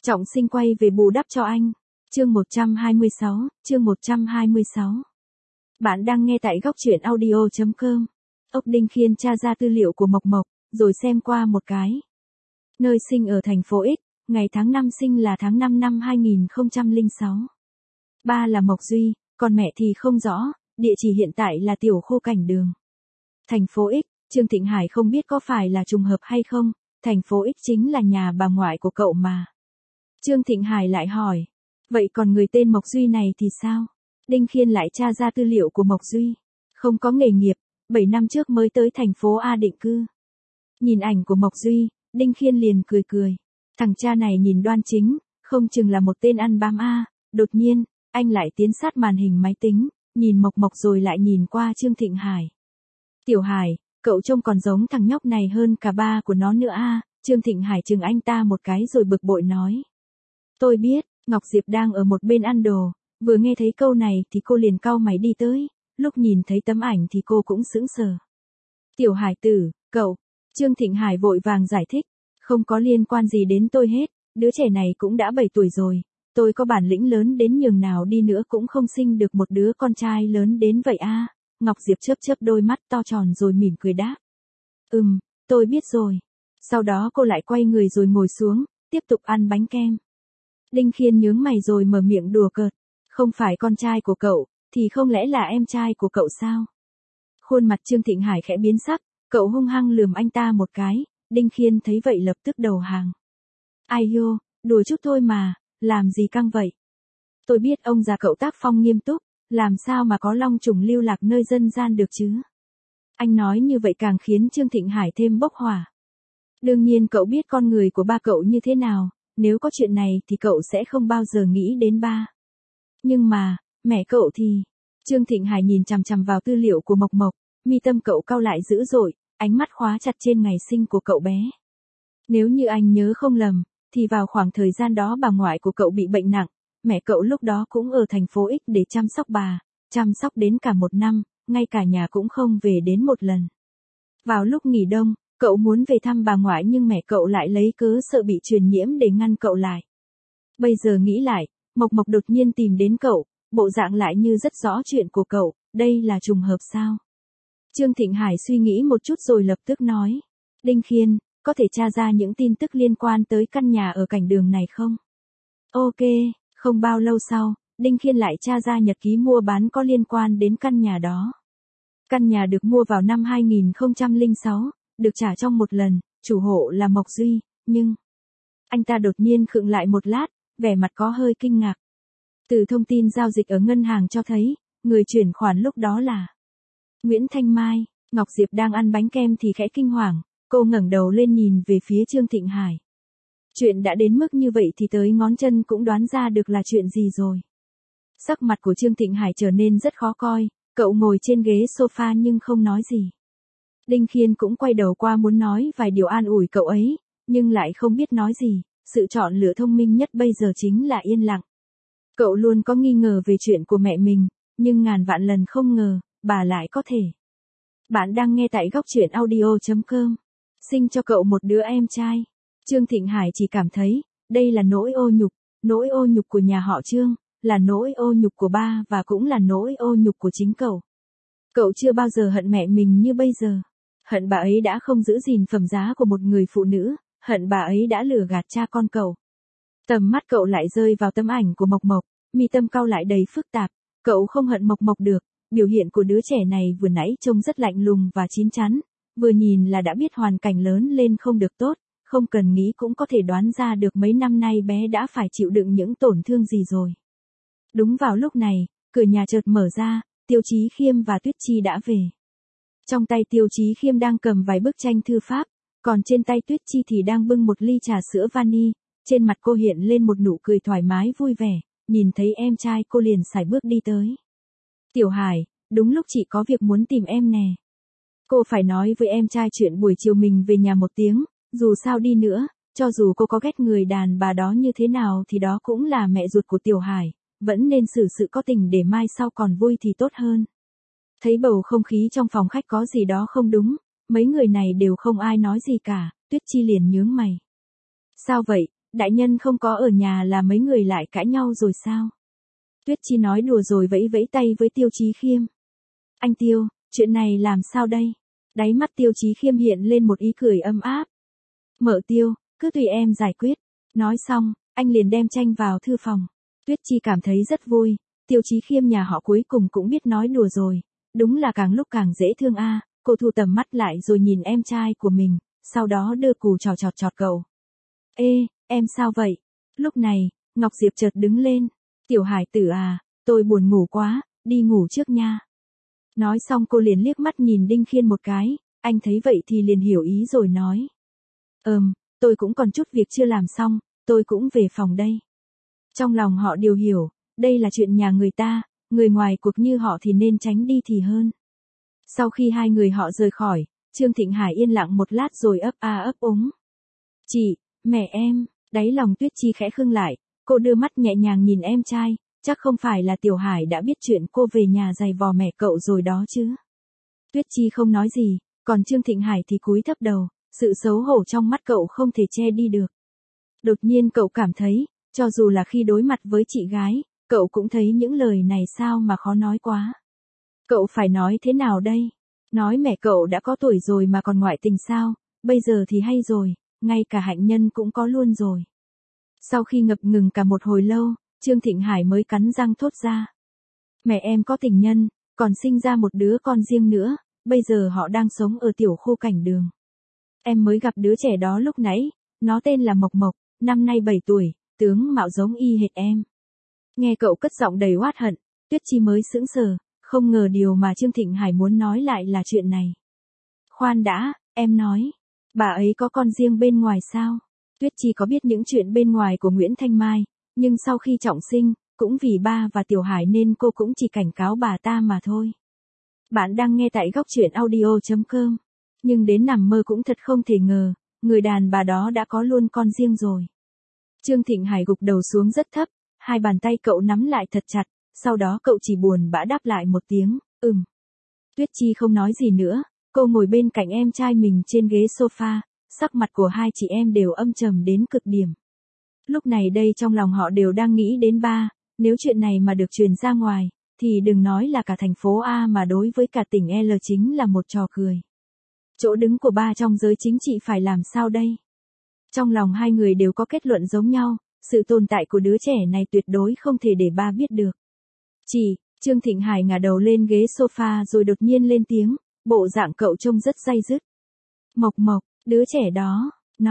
Trọng Sinh quay về bù đắp cho anh. Chương 126. Bạn đang nghe tại góc truyện audio.com. Ốc Đinh Khiên tra ra tư liệu của Mộc Mộc, rồi xem qua một cái. Nơi sinh ở thành phố X, ngày tháng năm sinh là tháng 5 năm 2006. Ba là Mộc Duy, còn mẹ thì không rõ, địa chỉ hiện tại là Tiểu Khô Cảnh Đường. Thành phố X, Trương Thịnh Hải không biết có phải là trùng hợp hay không, thành phố X chính là nhà bà ngoại của cậu mà. Trương Thịnh Hải lại hỏi, vậy còn người tên Mộc Duy này thì sao? Đinh Khiên lại tra ra tư liệu của Mộc Duy. Không có nghề nghiệp, 7 năm trước mới tới thành phố A định cư. Nhìn ảnh của Mộc Duy, Đinh Khiên liền cười. Thằng cha này nhìn đoan chính, không chừng là một tên ăn bám A. Đột nhiên, anh lại tiến sát màn hình máy tính, nhìn Mộc Mộc rồi lại nhìn qua Trương Thịnh Hải. Tiểu Hải, cậu trông còn giống thằng nhóc này hơn cả ba của nó nữa a. Trương Thịnh Hải chừng anh ta một cái rồi bực bội nói. Tôi biết, Ngọc Diệp đang ở một bên ăn đồ, vừa nghe thấy câu này thì cô liền cau mày đi tới, lúc nhìn thấy tấm ảnh thì cô cũng sững sờ. Tiểu Hải tử, cậu, Trương Thịnh Hải vội vàng giải thích, không có liên quan gì đến tôi hết, đứa trẻ này cũng đã 7 tuổi rồi, tôi có bản lĩnh lớn đến nhường nào đi nữa cũng không sinh được một đứa con trai lớn đến vậy a. Ngọc Diệp chớp đôi mắt to tròn rồi mỉm cười đáp. Tôi biết rồi. Sau đó cô lại quay người rồi ngồi xuống, tiếp tục ăn bánh kem. Đinh Khiên nhướng mày rồi mở miệng đùa cợt. Không phải con trai của cậu, thì không lẽ là em trai của cậu sao? Khuôn mặt Trương Thịnh Hải khẽ biến sắc, cậu hung hăng lườm anh ta một cái, Đinh Khiên thấy vậy lập tức đầu hàng. Ai yo, đùa chút thôi mà, làm gì căng vậy? Tôi biết ông già cậu tác phong nghiêm túc, làm sao mà có long trùng lưu lạc nơi dân gian được chứ? Anh nói như vậy càng khiến Trương Thịnh Hải thêm bốc hỏa. Đương nhiên cậu biết con người của ba cậu như thế nào, nếu có chuyện này thì cậu sẽ không bao giờ nghĩ đến ba. Nhưng mà, mẹ cậu thì... Trương Thịnh Hải nhìn chằm chằm vào tư liệu của Mộc Mộc, mi tâm cậu cau lại dữ dội, ánh mắt khóa chặt trên ngày sinh của cậu bé. Nếu như anh nhớ không lầm, thì vào khoảng thời gian đó bà ngoại của cậu bị bệnh nặng, mẹ cậu lúc đó cũng ở thành phố X để chăm sóc bà, chăm sóc đến cả 1 năm, ngay cả nhà cũng không về đến một lần. Vào lúc nghỉ đông, cậu muốn về thăm bà ngoại nhưng mẹ cậu lại lấy cớ sợ bị truyền nhiễm để ngăn cậu lại. Bây giờ nghĩ lại, Mộc Mộc đột nhiên tìm đến cậu, bộ dạng lại như rất rõ chuyện của cậu, đây là trùng hợp sao? Trương Thịnh Hải suy nghĩ một chút rồi lập tức nói, Đinh Khiên, có thể tra ra những tin tức liên quan tới căn nhà ở Cảnh Đường này không? Ok. Không bao lâu sau, Đinh Khiên lại tra ra nhật ký mua bán có liên quan đến căn nhà đó. Căn nhà được mua vào năm 2006, được trả trong một lần, chủ hộ là Mộc Duy, nhưng... Anh ta đột nhiên khựng lại một lát, vẻ mặt có hơi kinh ngạc. Từ thông tin giao dịch ở ngân hàng cho thấy, người chuyển khoản lúc đó là Nguyễn Thanh Mai. Ngọc Diệp đang ăn bánh kem thì khẽ kinh hoàng, cô ngẩng đầu lên nhìn về phía Trương Thịnh Hải. Chuyện đã đến mức như vậy thì tới ngón chân cũng đoán ra được là chuyện gì rồi. Sắc mặt của Trương Thịnh Hải trở nên rất khó coi, cậu ngồi trên ghế sofa nhưng không nói gì. Đinh Khiên cũng quay đầu qua muốn nói vài điều an ủi cậu ấy, nhưng lại không biết nói gì, sự chọn lựa thông minh nhất bây giờ chính là yên lặng. Cậu luôn có nghi ngờ về chuyện của mẹ mình, nhưng ngàn vạn lần không ngờ, bà lại có thể. Bạn đang nghe tại góc truyện audio.com. Sinh cho cậu một đứa em trai. Trương Thịnh Hải chỉ cảm thấy, đây là nỗi ô nhục của nhà họ Trương, là nỗi ô nhục của ba và cũng là nỗi ô nhục của chính cậu. Cậu chưa bao giờ hận mẹ mình như bây giờ. Hận bà ấy đã không giữ gìn phẩm giá của một người phụ nữ, hận bà ấy đã lừa gạt cha con cậu. Tầm mắt cậu lại rơi vào tấm ảnh của Mộc Mộc, mi tâm cau lại đầy phức tạp, cậu không hận Mộc Mộc được, biểu hiện của đứa trẻ này vừa nãy trông rất lạnh lùng và chín chắn, vừa nhìn là đã biết hoàn cảnh lớn lên không được tốt. Không cần nghĩ cũng có thể đoán ra được mấy năm nay bé đã phải chịu đựng những tổn thương gì rồi. Đúng vào lúc này, cửa nhà chợt mở ra, Tiêu Chí Khiêm và Tuyết Chi đã về. Trong tay Tiêu Chí Khiêm đang cầm vài bức tranh thư pháp, còn trên tay Tuyết Chi thì đang bưng một ly trà sữa vani, trên mặt cô hiện lên một nụ cười thoải mái vui vẻ, nhìn thấy em trai cô liền sải bước đi tới. Tiểu Hải, đúng lúc chị có việc muốn tìm em nè. Cô phải nói với em trai chuyện buổi chiều mình về nhà một tiếng. Dù sao đi nữa, cho dù cô có ghét người đàn bà đó như thế nào thì đó cũng là mẹ ruột của Tiểu Hải, vẫn nên xử sự có tình để mai sau còn vui thì tốt hơn. Thấy bầu không khí trong phòng khách có gì đó không đúng, mấy người này đều không ai nói gì cả, Tuyết Chi liền nhướng mày. Sao vậy, đại nhân không có ở nhà là mấy người lại cãi nhau rồi sao? Tuyết Chi nói đùa rồi vẫy vẫy tay với Tiêu Chí Khiêm. Anh Tiêu, chuyện này làm sao đây? Đáy mắt Tiêu Chí Khiêm hiện lên một ý cười ấm áp. Mợ Tiêu, cứ tùy em giải quyết. Nói xong, anh liền đem tranh vào thư phòng. Tuyết Chi cảm thấy rất vui, Tiêu Chí Khiêm nhà họ cuối cùng cũng biết nói đùa rồi. Đúng là càng lúc càng dễ thương a. Cô thu tầm mắt lại rồi nhìn em trai của mình, sau đó đưa cù trò chọt cậu. Ê, em sao vậy? Lúc này, Ngọc Diệp chợt đứng lên. Tiểu Hải tử à, tôi buồn ngủ quá, đi ngủ trước nha. Nói xong cô liền liếc mắt nhìn Đinh Khiên một cái, anh thấy vậy thì liền hiểu ý rồi nói. Tôi cũng còn chút việc chưa làm xong, tôi cũng về phòng đây. Trong lòng họ đều hiểu, đây là chuyện nhà người ta, người ngoài cuộc như họ thì nên tránh đi thì hơn. Sau khi hai người họ rời khỏi, Trương Thịnh Hải yên lặng một lát rồi ấp a ấp úng. Chị, mẹ em, đáy lòng Tuyết Chi khẽ khưng lại, cô đưa mắt nhẹ nhàng nhìn em trai, chắc không phải là Tiểu Hải đã biết chuyện cô về nhà giày vò mẹ cậu rồi đó chứ. Tuyết Chi không nói gì, còn Trương Thịnh Hải thì cúi thấp đầu, sự xấu hổ trong mắt cậu không thể che đi được. Đột nhiên cậu cảm thấy, cho dù là khi đối mặt với chị gái, cậu cũng thấy những lời này sao mà khó nói quá. Cậu phải nói thế nào đây? Nói mẹ cậu đã có tuổi rồi mà còn ngoại tình sao? Bây giờ thì hay rồi, ngay cả hạnh nhân cũng có luôn rồi. Sau khi ngập ngừng cả một hồi lâu, Trương Thịnh Hải mới cắn răng thốt ra. Mẹ em có tình nhân, còn sinh ra một đứa con riêng nữa, bây giờ họ đang sống ở tiểu khu Cảnh Đường. Em mới gặp đứa trẻ đó lúc nãy, nó tên là Mộc Mộc, năm nay 7 tuổi, tướng mạo giống y hệt em. Nghe cậu cất giọng đầy oát hận, Tuyết Chi mới sững sờ, không ngờ điều mà Trương Thịnh Hải muốn nói lại là chuyện này. Khoan đã, em nói, bà ấy có con riêng bên ngoài sao? Tuyết Chi có biết những chuyện bên ngoài của Nguyễn Thanh Mai, nhưng sau khi trọng sinh, cũng vì ba và Tiểu Hải nên cô cũng chỉ cảnh cáo bà ta mà thôi. Bạn đang nghe tại góc truyện audio.com. Nhưng đến nằm mơ cũng thật không thể ngờ, người đàn bà đó đã có luôn con riêng rồi. Trương Thịnh Hải gục đầu xuống rất thấp, hai bàn tay cậu nắm lại thật chặt, sau đó cậu chỉ buồn bã đáp lại một tiếng, Tuyết Chi không nói gì nữa, cô ngồi bên cạnh em trai mình trên ghế sofa, sắc mặt của hai chị em đều âm trầm đến cực điểm. Lúc này đây trong lòng họ đều đang nghĩ đến ba, nếu chuyện này mà được truyền ra ngoài, thì đừng nói là cả thành phố A mà đối với cả tỉnh L chính là một trò cười. Chỗ đứng của ba trong giới chính trị phải làm sao đây? Trong lòng hai người đều có kết luận giống nhau, sự tồn tại của đứa trẻ này tuyệt đối không thể để ba biết được. Trương Thịnh Hải ngả đầu lên ghế sofa rồi đột nhiên lên tiếng, bộ dạng cậu trông rất day dứt. Mộc Mộc, đứa trẻ đó,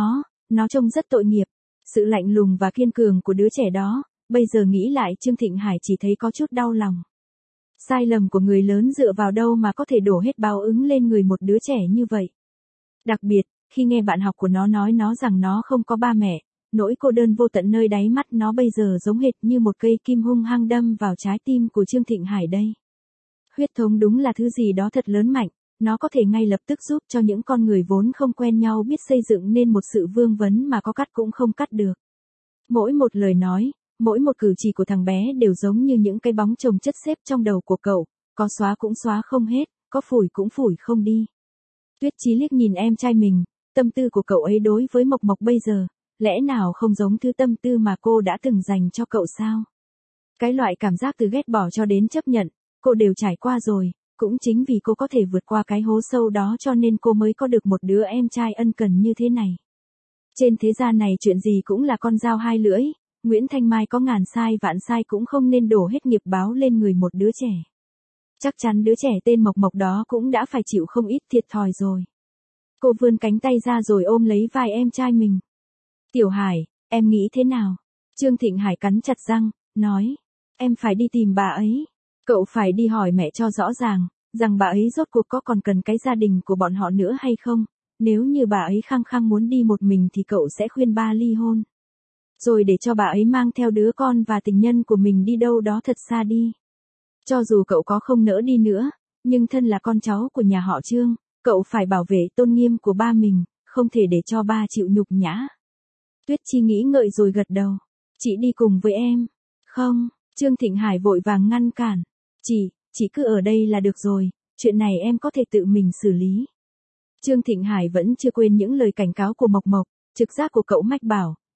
nó trông rất tội nghiệp. Sự lạnh lùng và kiên cường của đứa trẻ đó, bây giờ nghĩ lại Trương Thịnh Hải chỉ thấy có chút đau lòng. Sai lầm của người lớn dựa vào đâu mà có thể đổ hết báo ứng lên người một đứa trẻ như vậy. Đặc biệt, khi nghe bạn học của nó nói nó rằng nó không có ba mẹ, nỗi cô đơn vô tận nơi đáy mắt nó bây giờ giống hệt như một cây kim hung hăng đâm vào trái tim của Trương Thịnh Hải đây. Huyết thống đúng là thứ gì đó thật lớn mạnh, nó có thể ngay lập tức giúp cho những con người vốn không quen nhau biết xây dựng nên một sự vương vấn mà có cắt cũng không cắt được. Mỗi một lời nói, mỗi một cử chỉ của thằng bé đều giống như những cái bóng chồng chất xếp trong đầu của cậu, có xóa cũng xóa không hết, có phủi cũng phủi không đi. Tuyết Chi liếc nhìn em trai mình, tâm tư của cậu ấy đối với Mộc Mộc bây giờ, lẽ nào không giống thứ tâm tư mà cô đã từng dành cho cậu sao? Cái loại cảm giác từ ghét bỏ cho đến chấp nhận, cô đều trải qua rồi, cũng chính vì cô có thể vượt qua cái hố sâu đó cho nên cô mới có được một đứa em trai ân cần như thế này. Trên thế gian này chuyện gì cũng là con dao hai lưỡi, Nguyễn Thanh Mai có ngàn sai vạn sai cũng không nên đổ hết nghiệp báo lên người một đứa trẻ. Chắc chắn đứa trẻ tên Mộc Mộc đó cũng đã phải chịu không ít thiệt thòi rồi. Cô vươn cánh tay ra rồi ôm lấy vai em trai mình. Tiểu Hải, em nghĩ thế nào? Trương Thịnh Hải cắn chặt răng, nói. Em phải đi tìm bà ấy. Cậu phải đi hỏi mẹ cho rõ ràng, rằng bà ấy rốt cuộc có còn cần cái gia đình của bọn họ nữa hay không. Nếu như bà ấy khăng khăng muốn đi một mình thì cậu sẽ khuyên ba ly hôn. Rồi để cho bà ấy mang theo đứa con và tình nhân của mình đi đâu đó thật xa đi. Cho dù cậu có không nỡ đi nữa, nhưng thân là con cháu của nhà họ Trương, cậu phải bảo vệ tôn nghiêm của ba mình, không thể để cho ba chịu nhục nhã. Tuyết Chi nghĩ ngợi rồi gật đầu. Chị đi cùng với em. Không, Trương Thịnh Hải vội vàng ngăn cản. Chị cứ ở đây là được rồi, chuyện này em có thể tự mình xử lý. Trương Thịnh Hải vẫn chưa quên những lời cảnh cáo của Mộc Mộc, trực giác của cậu mách bảo,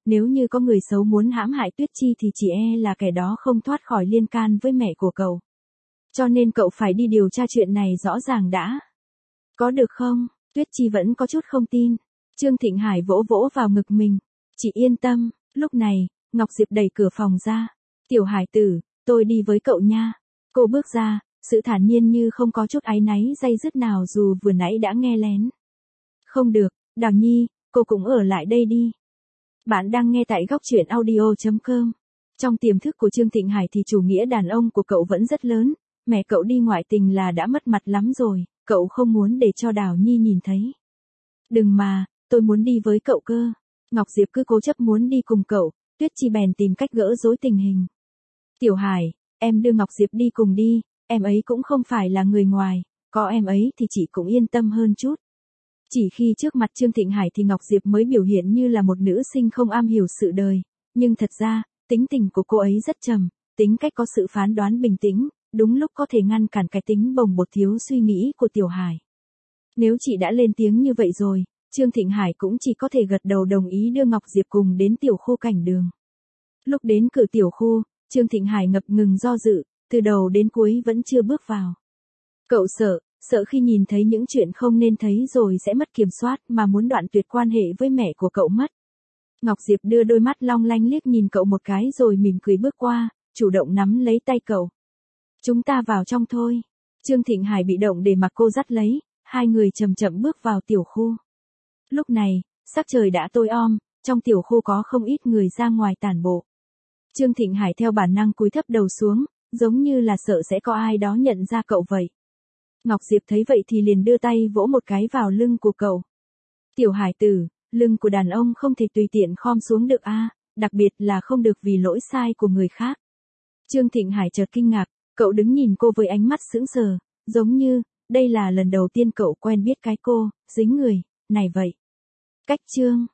nếu như có người xấu muốn hãm hại Tuyết Chi thì chỉ e là kẻ đó không thoát khỏi liên can với mẹ của cậu. Cho nên cậu phải đi điều tra chuyện này rõ ràng đã. Có được không? Tuyết Chi vẫn có chút không tin. Trương Thịnh Hải vỗ vỗ vào ngực mình. Chị yên tâm. Lúc này, Ngọc Diệp đẩy cửa phòng ra. Tiểu Hải tử, tôi đi với cậu nha. Cô bước ra, sự thản nhiên như không có chút áy náy day dứt nào dù vừa nãy đã nghe lén. Không được, Đào Nhi, cô cũng ở lại đây đi. Bạn đang nghe tại góc truyện audio.com. Trong tiềm thức của Trương Thịnh Hải thì chủ nghĩa đàn ông của cậu vẫn rất lớn. Mẹ cậu đi ngoại tình là đã mất mặt lắm rồi, cậu không muốn để cho Đào Nhi nhìn thấy. Đừng mà, tôi muốn đi với cậu cơ. Ngọc Diệp cứ cố chấp muốn đi cùng cậu, Tuyết Chi bèn tìm cách gỡ rối tình hình. Tiểu Hải, em đưa Ngọc Diệp đi cùng đi, em ấy cũng không phải là người ngoài, có em ấy thì chị cũng yên tâm hơn chút. Chỉ khi trước mặt Trương Thịnh Hải thì Ngọc Diệp mới biểu hiện như là một nữ sinh không am hiểu sự đời, nhưng thật ra, tính tình của cô ấy rất trầm, tính cách có sự phán đoán bình tĩnh, đúng lúc có thể ngăn cản cái tính bồng bột thiếu suy nghĩ của Tiểu Hải. Nếu chị đã lên tiếng như vậy rồi, Trương Thịnh Hải cũng chỉ có thể gật đầu đồng ý đưa Ngọc Diệp cùng đến tiểu khu cảnh đường. Lúc đến cửa tiểu khu, Trương Thịnh Hải ngập ngừng do dự, từ đầu đến cuối vẫn chưa bước vào. Cậu sợ khi nhìn thấy những chuyện không nên thấy rồi sẽ mất kiểm soát mà muốn đoạn tuyệt quan hệ với mẹ của cậu mất. Ngọc Diệp đưa đôi mắt long lanh liếc nhìn cậu một cái rồi mỉm cười bước qua, chủ động nắm lấy tay cậu. Chúng ta vào trong thôi. Trương Thịnh Hải bị động để mặc cô dắt lấy, hai người chậm chậm bước vào tiểu khu. Lúc này, sắc trời đã tối om, trong tiểu khu có không ít người ra ngoài tản bộ. Trương Thịnh Hải theo bản năng cúi thấp đầu xuống, giống như là sợ sẽ có ai đó nhận ra cậu vậy. Ngọc Diệp thấy vậy thì liền đưa tay vỗ một cái vào lưng của cậu. Tiểu Hải tử, lưng của đàn ông không thể tùy tiện khom xuống được a, đặc biệt là không được vì lỗi sai của người khác. Trương Thịnh Hải chợt kinh ngạc, cậu đứng nhìn cô với ánh mắt sững sờ, giống như, đây là lần đầu tiên cậu quen biết cái cô, dính người, này vậy. Cách chương